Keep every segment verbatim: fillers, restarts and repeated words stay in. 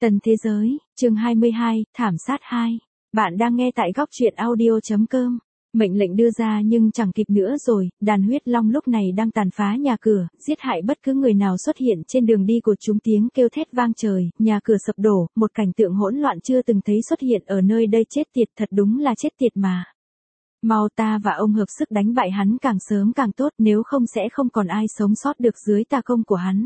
Tần Thế Giới, chương hai mươi hai, Thảm sát hai. Bạn đang nghe tại góc truyện audio.com. Mệnh lệnh đưa ra nhưng chẳng kịp nữa rồi, đàn huyết long lúc này đang tàn phá nhà cửa, giết hại bất cứ người nào xuất hiện trên đường đi của chúng, tiếng kêu thét vang trời, nhà cửa sập đổ, một cảnh tượng hỗn loạn chưa từng thấy xuất hiện ở nơi đây. Chết tiệt, thật đúng là chết tiệt mà. Mau ta và ông hợp sức đánh bại hắn càng sớm càng tốt, nếu không sẽ không còn ai sống sót được dưới tà công của hắn.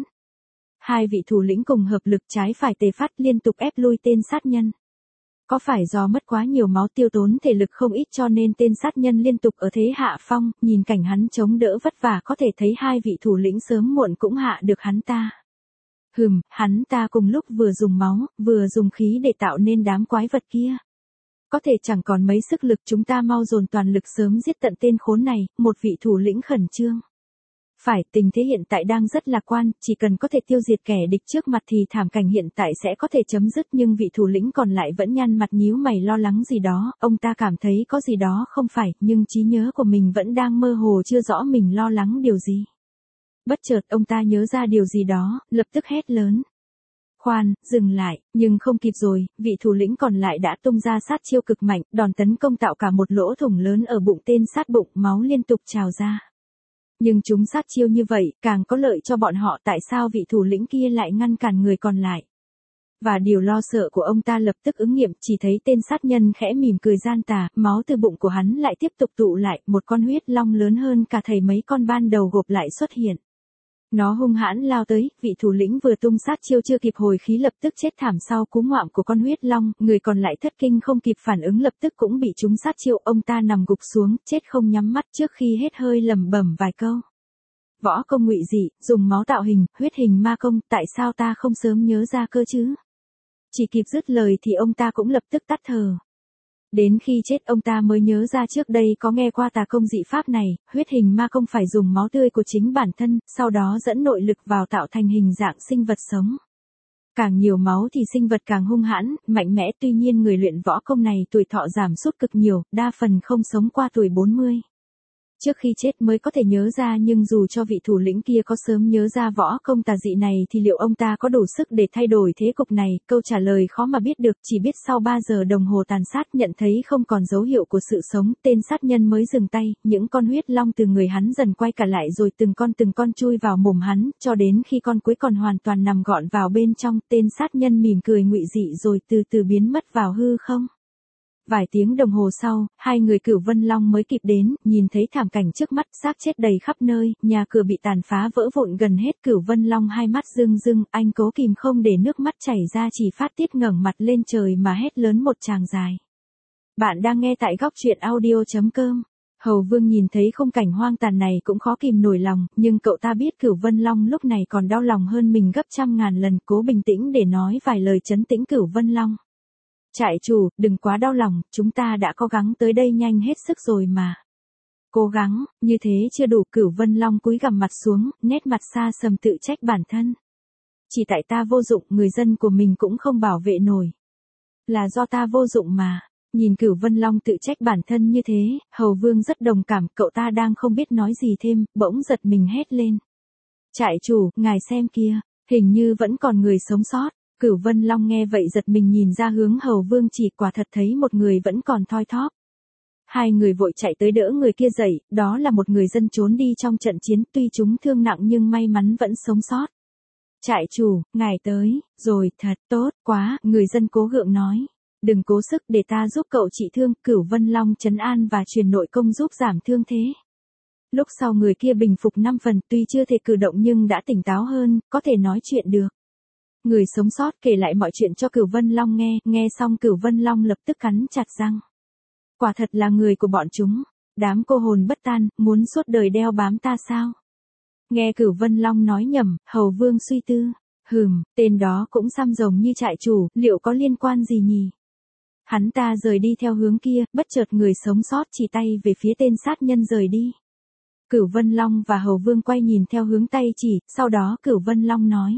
Hai vị thủ lĩnh cùng hợp lực trái phải tề phát liên tục ép lui tên sát nhân. Có phải do mất quá nhiều máu tiêu tốn thể lực không ít cho nên tên sát nhân liên tục ở thế hạ phong, nhìn cảnh hắn chống đỡ vất vả có thể thấy hai vị thủ lĩnh sớm muộn cũng hạ được hắn ta. Hừm, hắn ta cùng lúc vừa dùng máu, vừa dùng khí để tạo nên đám quái vật kia. Có thể chẳng còn mấy sức lực, chúng ta mau dồn toàn lực sớm giết tận tên khốn này, một vị thủ lĩnh khẩn trương. Phải, tình thế hiện tại đang rất lạc quan, chỉ cần có thể tiêu diệt kẻ địch trước mặt thì thảm cảnh hiện tại sẽ có thể chấm dứt, nhưng vị thủ lĩnh còn lại vẫn nhăn mặt nhíu mày lo lắng gì đó, ông ta cảm thấy có gì đó không phải, nhưng trí nhớ của mình vẫn đang mơ hồ chưa rõ mình lo lắng điều gì. Bất chợt ông ta nhớ ra điều gì đó, lập tức hét lớn. Khoan, dừng lại, nhưng không kịp rồi, vị thủ lĩnh còn lại đã tung ra sát chiêu cực mạnh, đòn tấn công tạo cả một lỗ thủng lớn ở bụng tên sát bụng, máu liên tục trào ra. Nhưng chúng sát chiêu như vậy, càng có lợi cho bọn họ, tại sao vị thủ lĩnh kia lại ngăn cản người còn lại? Và điều lo sợ của ông ta lập tức ứng nghiệm, chỉ thấy tên sát nhân khẽ mỉm cười gian tà, máu từ bụng của hắn lại tiếp tục tụ lại, một con huyết long lớn hơn cả thầy mấy con ban đầu gộp lại xuất hiện. Nó hung hãn lao tới, vị thủ lĩnh vừa tung sát chiêu chưa kịp hồi khí lập tức chết thảm sau cú ngoạm của con huyết long, người còn lại thất kinh không kịp phản ứng lập tức cũng bị trúng sát chiêu, ông ta nằm gục xuống, chết không nhắm mắt trước khi hết hơi lẩm bẩm vài câu. Võ công ngụy dị, dùng máu tạo hình, huyết hình ma công, tại sao ta không sớm nhớ ra cơ chứ? Chỉ kịp dứt lời thì ông ta cũng lập tức tắt thở. Đến khi chết ông ta mới nhớ ra trước đây có nghe qua tà công dị pháp này, huyết hình ma công phải dùng máu tươi của chính bản thân, sau đó dẫn nội lực vào tạo thành hình dạng sinh vật sống. Càng nhiều máu thì sinh vật càng hung hãn, mạnh mẽ, tuy nhiên người luyện võ công này tuổi thọ giảm sút cực nhiều, đa phần không sống qua tuổi bốn mươi. Trước khi chết mới có thể nhớ ra, nhưng dù cho vị thủ lĩnh kia có sớm nhớ ra võ công tà dị này thì liệu ông ta có đủ sức để thay đổi thế cục này, câu trả lời khó mà biết được, chỉ biết sau ba giờ đồng hồ tàn sát nhận thấy không còn dấu hiệu của sự sống, tên sát nhân mới dừng tay, những con huyết long từ người hắn dần quay cả lại rồi từng con từng con chui vào mồm hắn, cho đến khi con cuối còn hoàn toàn nằm gọn vào bên trong, tên sát nhân mỉm cười ngụy dị rồi từ từ biến mất vào hư không. Vài tiếng đồng hồ sau, hai người Cửu Vân Long mới kịp đến, nhìn thấy thảm cảnh trước mắt, xác chết đầy khắp nơi, nhà cửa bị tàn phá vỡ vụn gần hết. Cửu Vân Long hai mắt rưng rưng, anh cố kìm không để nước mắt chảy ra, chỉ phát tiết ngẩng mặt lên trời mà hét lớn một tràng dài. Bạn đang nghe tại góc truyện audio.com. Hầu Vương nhìn thấy khung cảnh hoang tàn này cũng khó kìm nổi lòng, nhưng cậu ta biết Cửu Vân Long lúc này còn đau lòng hơn mình gấp trăm ngàn lần, cố bình tĩnh để nói vài lời trấn tĩnh Cửu Vân Long. Trại chủ, đừng quá đau lòng, chúng ta đã cố gắng tới đây nhanh hết sức rồi mà. Cố gắng, như thế chưa đủ. Cửu Vân Long cúi gằm mặt xuống, nét mặt xa sầm tự trách bản thân. Chỉ tại ta vô dụng, người dân của mình cũng không bảo vệ nổi. Là do ta vô dụng mà. Nhìn Cửu Vân Long tự trách bản thân như thế, Hầu Vương rất đồng cảm, cậu ta đang không biết nói gì thêm, bỗng giật mình hét lên. Trại chủ, ngài xem kia, hình như vẫn còn người sống sót. Cửu Vân Long nghe vậy giật mình nhìn ra hướng Hầu Vương chỉ, quả thật thấy một người vẫn còn thoi thóp. Hai người vội chạy tới đỡ người kia dậy, đó là một người dân trốn đi trong trận chiến, tuy chúng thương nặng nhưng may mắn vẫn sống sót. Trại chủ, ngài tới, rồi, thật tốt quá, người dân cố gượng nói. Đừng cố sức, để ta giúp cậu trị thương. Cửu Vân Long trấn an và truyền nội công giúp giảm thương thế. Lúc sau người kia bình phục năm phần, tuy chưa thể cử động nhưng đã tỉnh táo hơn, có thể nói chuyện được. Người sống sót kể lại mọi chuyện cho Cửu Vân Long nghe, nghe xong Cửu Vân Long lập tức cắn chặt răng. Quả thật là người của bọn chúng, đám cô hồn bất tan, muốn suốt đời đeo bám ta sao? Nghe Cửu Vân Long nói nhầm, Hầu Vương suy tư, hừm, tên đó cũng xăm rồng như trại chủ, liệu có liên quan gì nhỉ? Hắn ta rời đi theo hướng kia, bất chợt người sống sót chỉ tay về phía tên sát nhân rời đi. Cửu Vân Long và Hầu Vương quay nhìn theo hướng tay chỉ, sau đó Cửu Vân Long nói.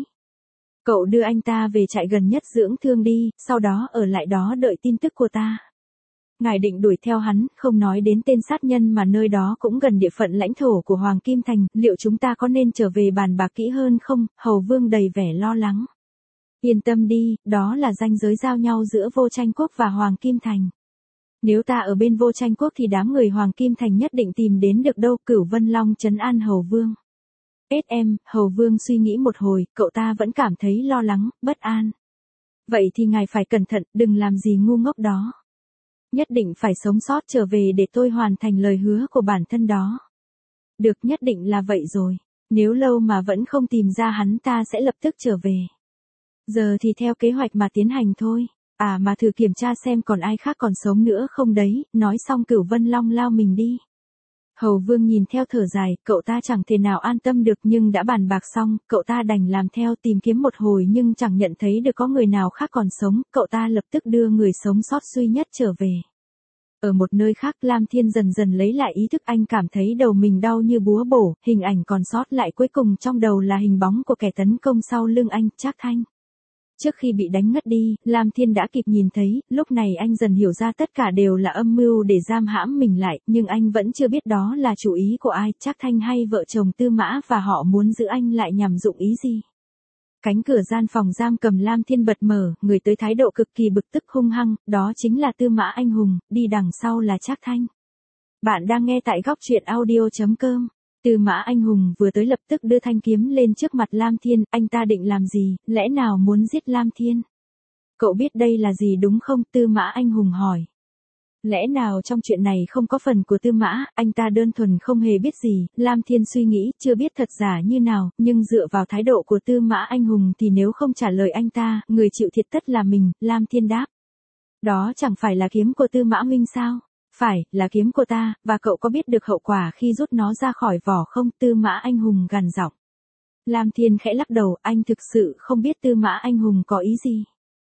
Cậu đưa anh ta về trại gần nhất dưỡng thương đi, sau đó ở lại đó đợi tin tức của ta. Ngài định đuổi theo hắn, không nói đến tên sát nhân mà nơi đó cũng gần địa phận lãnh thổ của Hoàng Kim Thành, liệu chúng ta có nên trở về bàn bạc kỹ hơn không? Hầu Vương đầy vẻ lo lắng. Yên tâm đi, đó là ranh giới giao nhau giữa Vô Tranh Quốc và Hoàng Kim Thành. Nếu ta ở bên Vô Tranh Quốc thì đám người Hoàng Kim Thành nhất định tìm đến được đâu. Cửu Vân Long trấn an Hầu Vương. ét em, Hầu Vương suy nghĩ một hồi, cậu ta vẫn cảm thấy lo lắng, bất an. Vậy thì ngài phải cẩn thận, đừng làm gì ngu ngốc đó. Nhất định phải sống sót trở về để tôi hoàn thành lời hứa của bản thân đó. Được, nhất định là vậy rồi. Nếu lâu mà vẫn không tìm ra hắn ta sẽ lập tức trở về. Giờ thì theo kế hoạch mà tiến hành thôi. À mà thử kiểm tra xem còn ai khác còn sống nữa không đấy. Nói xong Cửu Vân Long lao mình đi. Hầu Vương nhìn theo thở dài, cậu ta chẳng thể nào an tâm được nhưng đã bàn bạc xong, cậu ta đành làm theo tìm kiếm một hồi nhưng chẳng nhận thấy được có người nào khác còn sống, cậu ta lập tức đưa người sống sót duy nhất trở về. Ở một nơi khác Lam Thiên dần dần lấy lại ý thức, anh cảm thấy đầu mình đau như búa bổ, hình ảnh còn sót lại cuối cùng trong đầu là hình bóng của kẻ tấn công sau lưng anh, Trác Thanh. Trước khi bị đánh ngất đi, Lam Thiên đã kịp nhìn thấy, lúc này anh dần hiểu ra tất cả đều là âm mưu để giam hãm mình lại, nhưng anh vẫn chưa biết đó là chủ ý của ai, Trác Thanh hay vợ chồng Tư Mã và họ muốn giữ anh lại nhằm dụng ý gì. Cánh cửa gian phòng giam cầm Lam Thiên bật mở, người tới thái độ cực kỳ bực tức hung hăng, đó chính là Tư Mã Anh Hùng, đi đằng sau là Trác Thanh. Bạn đang nghe tại góc truyện audio chấm com. Tư Mã Anh Hùng vừa tới lập tức đưa thanh kiếm lên trước mặt Lam Thiên, anh ta định làm gì, lẽ nào muốn giết Lam Thiên? Cậu biết đây là gì đúng không? Tư Mã Anh Hùng hỏi. Lẽ nào trong chuyện này không có phần của Tư Mã, anh ta đơn thuần không hề biết gì, Lam Thiên suy nghĩ, chưa biết thật giả như nào, nhưng dựa vào thái độ của Tư Mã Anh Hùng thì nếu không trả lời anh ta, người chịu thiệt tất là mình, Lam Thiên đáp. Đó chẳng phải là kiếm của Tư Mã huynh sao? Phải, là kiếm của ta, và cậu có biết được hậu quả khi rút nó ra khỏi vỏ không? Tư Mã Anh Hùng gằn giọng. Lam Thiên khẽ lắc đầu, anh thực sự không biết Tư Mã Anh Hùng có ý gì.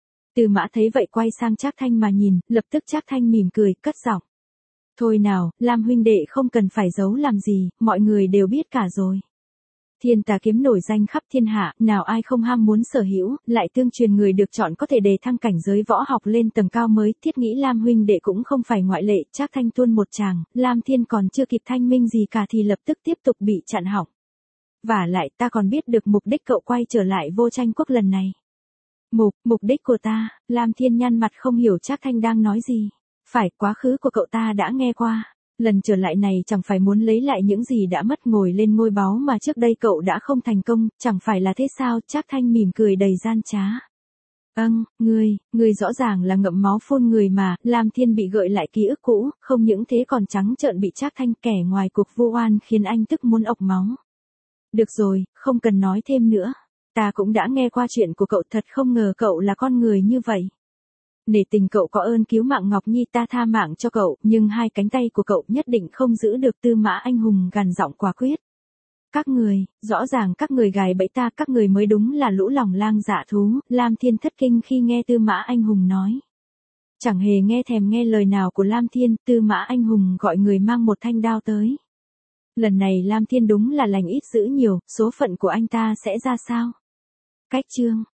Tư Mã thấy vậy quay sang Trác Thanh mà nhìn, lập tức Trác Thanh mỉm cười, cất giọng. Thôi nào, Lam huynh đệ không cần phải giấu làm gì, mọi người đều biết cả rồi. Thiên Tà kiếm nổi danh khắp thiên hạ, nào ai không ham muốn sở hữu, lại tương truyền người được chọn có thể đề thăng cảnh giới võ học lên tầng cao mới, thiết nghĩ Lam huynh đệ cũng không phải ngoại lệ. Trác Thanh tuôn một tràng, Lam Thiên còn chưa kịp thanh minh gì cả thì lập tức tiếp tục bị chặn họng. Vả lại ta còn biết được mục đích cậu quay trở lại Vô Tranh Quốc lần này. Mục, mục đích của ta, Lam Thiên nhăn mặt không hiểu Trác Thanh đang nói gì. Phải, quá khứ của cậu ta đã nghe qua. Lần trở lại này chẳng phải muốn lấy lại những gì đã mất, ngồi lên ngôi báu mà trước đây cậu đã không thành công, chẳng phải là thế sao? Trác Thanh mỉm cười đầy gian trá. Âng, ngươi, ngươi rõ ràng là ngậm máu phun người mà. Lam Thiên bị gợi lại ký ức cũ, không những thế còn trắng trợn bị Trác Thanh kẻ ngoài cuộc vu oan khiến anh tức muốn ộc máu. Được rồi, không cần nói thêm nữa. Ta cũng đã nghe qua chuyện của cậu, thật không ngờ cậu là con người như vậy. Nể tình cậu có ơn cứu mạng Ngọc Nhi, ta tha mạng cho cậu, nhưng hai cánh tay của cậu nhất định không giữ được. Tư Mã Anh Hùng gằn giọng quả quyết. Các người, rõ ràng các người gài bẫy ta, các người mới đúng là lũ lòng lang dạ thú. Lam Thiên thất kinh khi nghe Tư Mã Anh Hùng nói. Chẳng hề nghe thèm nghe lời nào của Lam Thiên, Tư Mã Anh Hùng gọi người mang một thanh đao tới. Lần này Lam Thiên đúng là lành ít dữ nhiều, số phận của anh ta sẽ ra sao? Cách chương